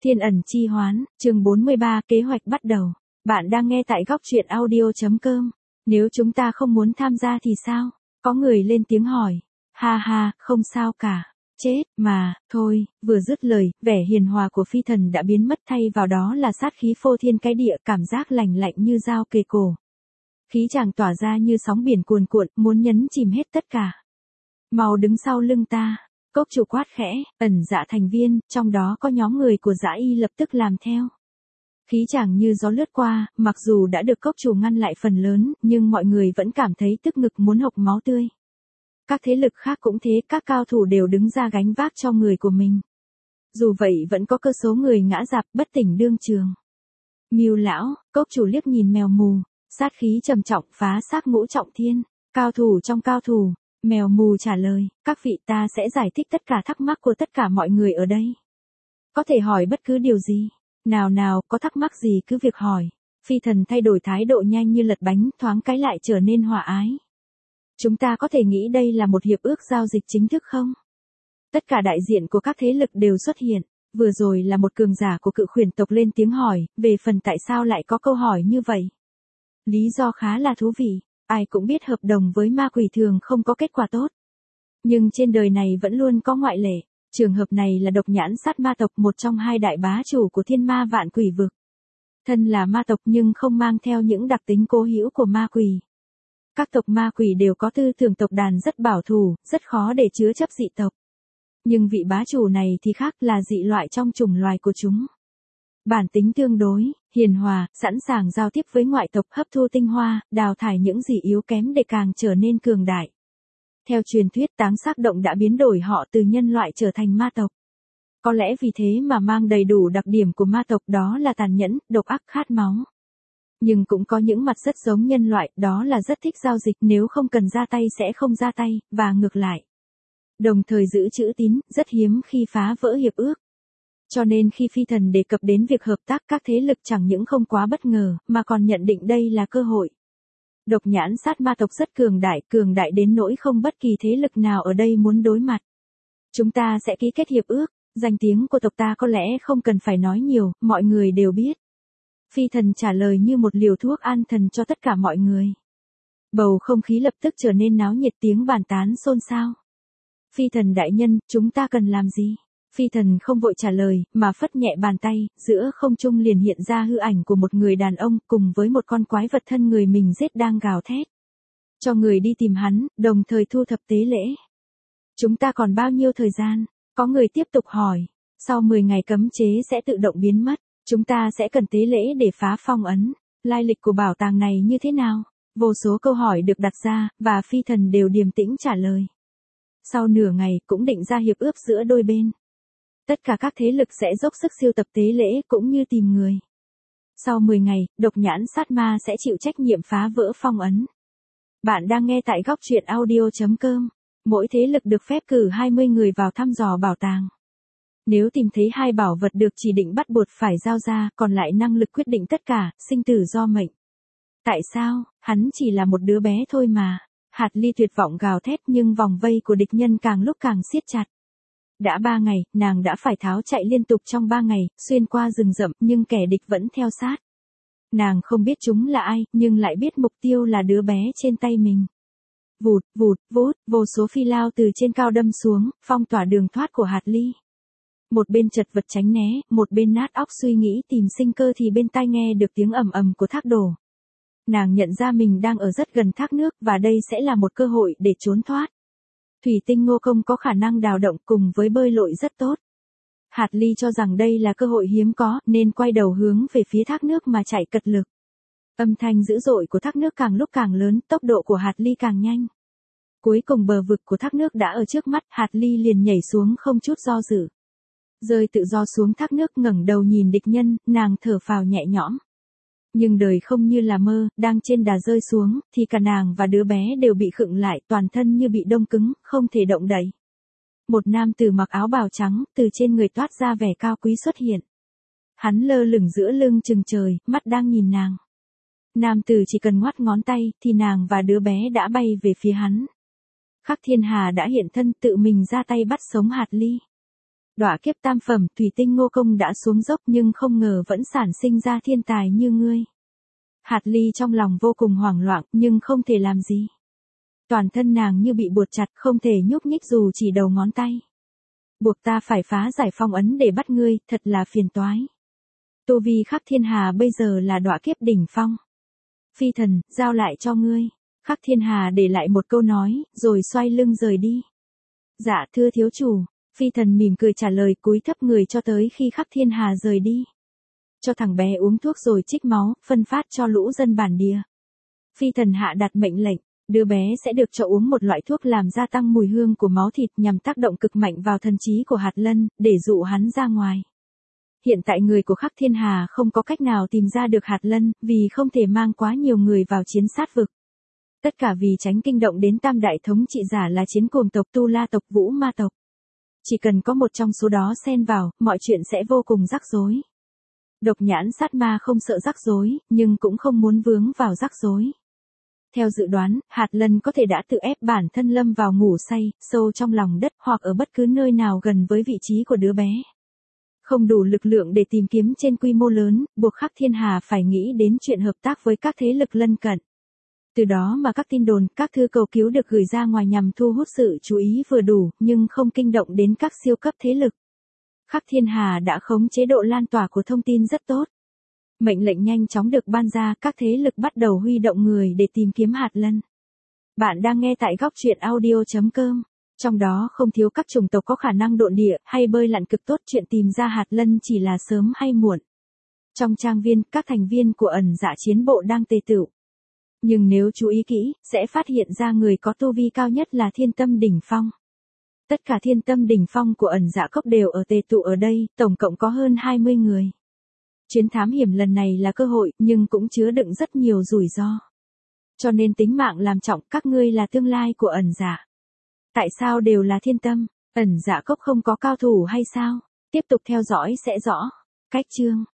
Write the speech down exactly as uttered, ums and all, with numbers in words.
Thiên ẩn chi hoán, chương bốn mươi ba, kế hoạch bắt đầu. Bạn đang nghe tại góc truyện audio chấm com. Nếu chúng ta không muốn tham gia thì sao? Có người lên tiếng hỏi. Ha ha, không sao cả. Chết, mà, thôi, vừa dứt lời, vẻ hiền hòa của phi thần đã biến mất, thay vào đó là sát khí phô thiên cái địa, cảm giác lạnh lạnh như dao kề cổ. Khí chàng tỏa ra như sóng biển cuồn cuộn, muốn nhấn chìm hết tất cả. Mau đứng sau lưng ta. Cốc chủ quát khẽ, ẩn dạ thành viên, trong đó có nhóm người của Dã Y lập tức làm theo. Khí chàng như gió lướt qua, mặc dù đã được cốc chủ ngăn lại phần lớn, nhưng mọi người vẫn cảm thấy tức ngực muốn hộc máu tươi. Các thế lực khác cũng thế, các cao thủ đều đứng ra gánh vác cho người của mình. Dù vậy vẫn có cơ số người ngã rạp bất tỉnh đương trường. Mưu lão, cốc chủ liếc nhìn mèo mù, sát khí trầm trọng phá xác ngũ trọng thiên, cao thủ trong cao thủ. Mèo mù trả lời, các vị, ta sẽ giải thích tất cả thắc mắc của tất cả mọi người ở đây. Có thể hỏi bất cứ điều gì. Nào nào, có thắc mắc gì cứ việc hỏi. Phi thần thay đổi thái độ nhanh như lật bánh, thoáng cái lại trở nên hòa ái. Chúng ta có thể nghĩ đây là một hiệp ước giao dịch chính thức không? Tất cả đại diện của các thế lực đều xuất hiện. Vừa rồi là một cường giả của Cự Khuyển tộc lên tiếng hỏi, về phần tại sao lại có câu hỏi như vậy. Lý do khá là thú vị. Ai cũng biết hợp đồng với ma quỷ thường không có kết quả tốt. Nhưng trên đời này vẫn luôn có ngoại lệ. Trường hợp này là độc nhãn sát ma tộc, một trong hai đại bá chủ của thiên ma vạn quỷ vực. Thân là ma tộc nhưng không mang theo những đặc tính cố hữu của ma quỷ. Các tộc ma quỷ đều có tư tưởng tộc đàn rất bảo thủ, rất khó để chứa chấp dị tộc. Nhưng vị bá chủ này thì khác, là dị loại trong chủng loài của chúng. Bản tính tương đối, hiền hòa, sẵn sàng giao tiếp với ngoại tộc, hấp thu tinh hoa, đào thải những gì yếu kém để càng trở nên cường đại. Theo truyền thuyết, Táng Xác Động đã biến đổi họ từ nhân loại trở thành ma tộc. Có lẽ vì thế mà mang đầy đủ đặc điểm của ma tộc, đó là tàn nhẫn, độc ác, khát máu. Nhưng cũng có những mặt rất giống nhân loại, đó là rất thích giao dịch, nếu không cần ra tay sẽ không ra tay, và ngược lại. Đồng thời giữ chữ tín, rất hiếm khi phá vỡ hiệp ước. Cho nên khi phi thần đề cập đến việc hợp tác, các thế lực chẳng những không quá bất ngờ, mà còn nhận định đây là cơ hội. Độc nhãn sát ma tộc rất cường đại, cường đại đến nỗi không bất kỳ thế lực nào ở đây muốn đối mặt. Chúng ta sẽ ký kết hiệp ước, danh tiếng của tộc ta có lẽ không cần phải nói nhiều, mọi người đều biết. Phi thần trả lời như một liều thuốc an thần cho tất cả mọi người. Bầu không khí lập tức trở nên náo nhiệt, tiếng bàn tán xôn xao. Phi thần đại nhân, chúng ta cần làm gì? Phi thần không vội trả lời, mà phất nhẹ bàn tay, giữa không trung liền hiện ra hư ảnh của một người đàn ông, cùng với một con quái vật thân người mình giết đang gào thét. Cho người đi tìm hắn, đồng thời thu thập tế lễ. Chúng ta còn bao nhiêu thời gian? Có người tiếp tục hỏi. Sau mười ngày cấm chế sẽ tự động biến mất, chúng ta sẽ cần tế lễ để phá phong ấn. Lai lịch của bảo tàng này như thế nào? Vô số câu hỏi được đặt ra, và phi thần đều điềm tĩnh trả lời. Sau nửa ngày, cũng định ra hiệp ước giữa đôi bên. Tất cả các thế lực sẽ dốc sức siêu tập tế lễ cũng như tìm người. Sau mười ngày, độc nhãn sát ma sẽ chịu trách nhiệm phá vỡ phong ấn. Bạn đang nghe tại góc truyện audio chấm com. Mỗi thế lực được phép cử hai mươi người vào thăm dò bảo tàng. Nếu tìm thấy hai bảo vật được chỉ định bắt buộc phải giao ra, còn lại năng lực quyết định tất cả, sinh tử do mệnh. Tại sao? Hắn chỉ là một đứa bé thôi mà. Hạt Ly tuyệt vọng gào thét, nhưng vòng vây của địch nhân càng lúc càng siết chặt. Đã ba ngày, nàng đã phải tháo chạy liên tục trong ba ngày, xuyên qua rừng rậm, nhưng kẻ địch vẫn theo sát. Nàng không biết chúng là ai, nhưng lại biết mục tiêu là đứa bé trên tay mình. Vụt, vụt, vút, vô số phi lao từ trên cao đâm xuống, phong tỏa đường thoát của Hạt Ly. Một bên chật vật tránh né, một bên nát óc suy nghĩ tìm sinh cơ, thì bên tai nghe được tiếng ầm ầm của thác đổ. Nàng nhận ra mình đang ở rất gần thác nước, và đây sẽ là một cơ hội để trốn thoát. Thủy tinh ngô công có khả năng đào động cùng với bơi lội rất tốt. Hạt Ly cho rằng đây là cơ hội hiếm có, nên quay đầu hướng về phía thác nước mà chạy cật lực. Âm thanh dữ dội của thác nước càng lúc càng lớn, tốc độ của Hạt Ly càng nhanh. Cuối cùng bờ vực của thác nước đã ở trước mắt, Hạt Ly liền nhảy xuống không chút do dự. Rơi tự do xuống thác nước, ngẩng đầu nhìn địch nhân, nàng thở phào nhẹ nhõm. Nhưng đời không như là mơ, đang trên đà rơi xuống, thì cả nàng và đứa bé đều bị khựng lại, toàn thân như bị đông cứng, không thể động đậy. Một nam tử mặc áo bào trắng, từ trên người toát ra vẻ cao quý xuất hiện. Hắn lơ lửng giữa lưng chừng trời, mắt đang nhìn nàng. Nam tử chỉ cần ngoắt ngón tay, thì nàng và đứa bé đã bay về phía hắn. Khắc Thiên Hà đã hiện thân, tự mình ra tay bắt sống Hạt Ly. Đọa kiếp tam phẩm, thủy tinh ngô công đã xuống dốc nhưng không ngờ vẫn sản sinh ra thiên tài như ngươi. Hạt Ly trong lòng vô cùng hoảng loạn nhưng không thể làm gì. Toàn thân nàng như bị buộc chặt, không thể nhúc nhích dù chỉ đầu ngón tay. Buộc ta phải phá giải phong ấn để bắt ngươi, thật là phiền toái. Tu vi Khắc Thiên Hà bây giờ là đọa kiếp đỉnh phong. Phi thần, giao lại cho ngươi. Khắc Thiên Hà để lại một câu nói, rồi xoay lưng rời đi. Dạ thưa thiếu chủ. Phi thần mỉm cười trả lời, cúi thấp người cho tới khi Khắc Thiên Hà rời đi. Cho thằng bé uống thuốc rồi trích máu, phân phát cho lũ dân bản địa. Phi thần hạ đặt mệnh lệnh, đứa bé sẽ được cho uống một loại thuốc làm gia tăng mùi hương của máu thịt nhằm tác động cực mạnh vào thần trí của Hạt Lân, để dụ hắn ra ngoài. Hiện tại người của Khắc Thiên Hà không có cách nào tìm ra được Hạt Lân, vì không thể mang quá nhiều người vào chiến sát vực. Tất cả vì tránh kinh động đến tam đại thống trị giả là chiến cuồng tộc Tu La tộc Vũ Ma tộc. Chỉ cần có một trong số đó xen vào, mọi chuyện sẽ vô cùng rắc rối. Độc nhãn sát ma không sợ rắc rối, nhưng cũng không muốn vướng vào rắc rối. Theo dự đoán, Hạt Lân có thể đã tự ép bản thân lâm vào ngủ say, sâu trong lòng đất hoặc ở bất cứ nơi nào gần với vị trí của đứa bé. Không đủ lực lượng để tìm kiếm trên quy mô lớn, buộc Khắc Thiên Hà phải nghĩ đến chuyện hợp tác với các thế lực lân cận. Từ đó mà các tin đồn, các thư cầu cứu được gửi ra ngoài nhằm thu hút sự chú ý vừa đủ, nhưng không kinh động đến các siêu cấp thế lực. Khắc Thiên Hà đã khống chế độ lan tỏa của thông tin rất tốt. Mệnh lệnh nhanh chóng được ban ra, các thế lực bắt đầu huy động người để tìm kiếm Hạt Lân. Bạn đang nghe tại góc truyện audio chấm com. Trong đó không thiếu các chủng tộc có khả năng độn địa hay bơi lặn cực tốt, chuyện tìm ra Hạt Lân chỉ là sớm hay muộn. Trong trang viên, các thành viên của ẩn dạ chiến bộ đang tề tựu. Nhưng nếu chú ý kỹ, sẽ phát hiện ra người có tu vi cao nhất là Thiên Tâm đỉnh phong. Tất cả Thiên Tâm đỉnh phong của ẩn dạ cốc đều ở tề tụ ở đây, tổng cộng có hơn hai mươi người. Chuyến thám hiểm lần này là cơ hội, nhưng cũng chứa đựng rất nhiều rủi ro. Cho nên tính mạng làm trọng, các ngươi là tương lai của ẩn dạ. Tại sao đều là Thiên Tâm? Ẩn dạ cốc không có cao thủ hay sao? Tiếp tục theo dõi sẽ rõ. Cách chương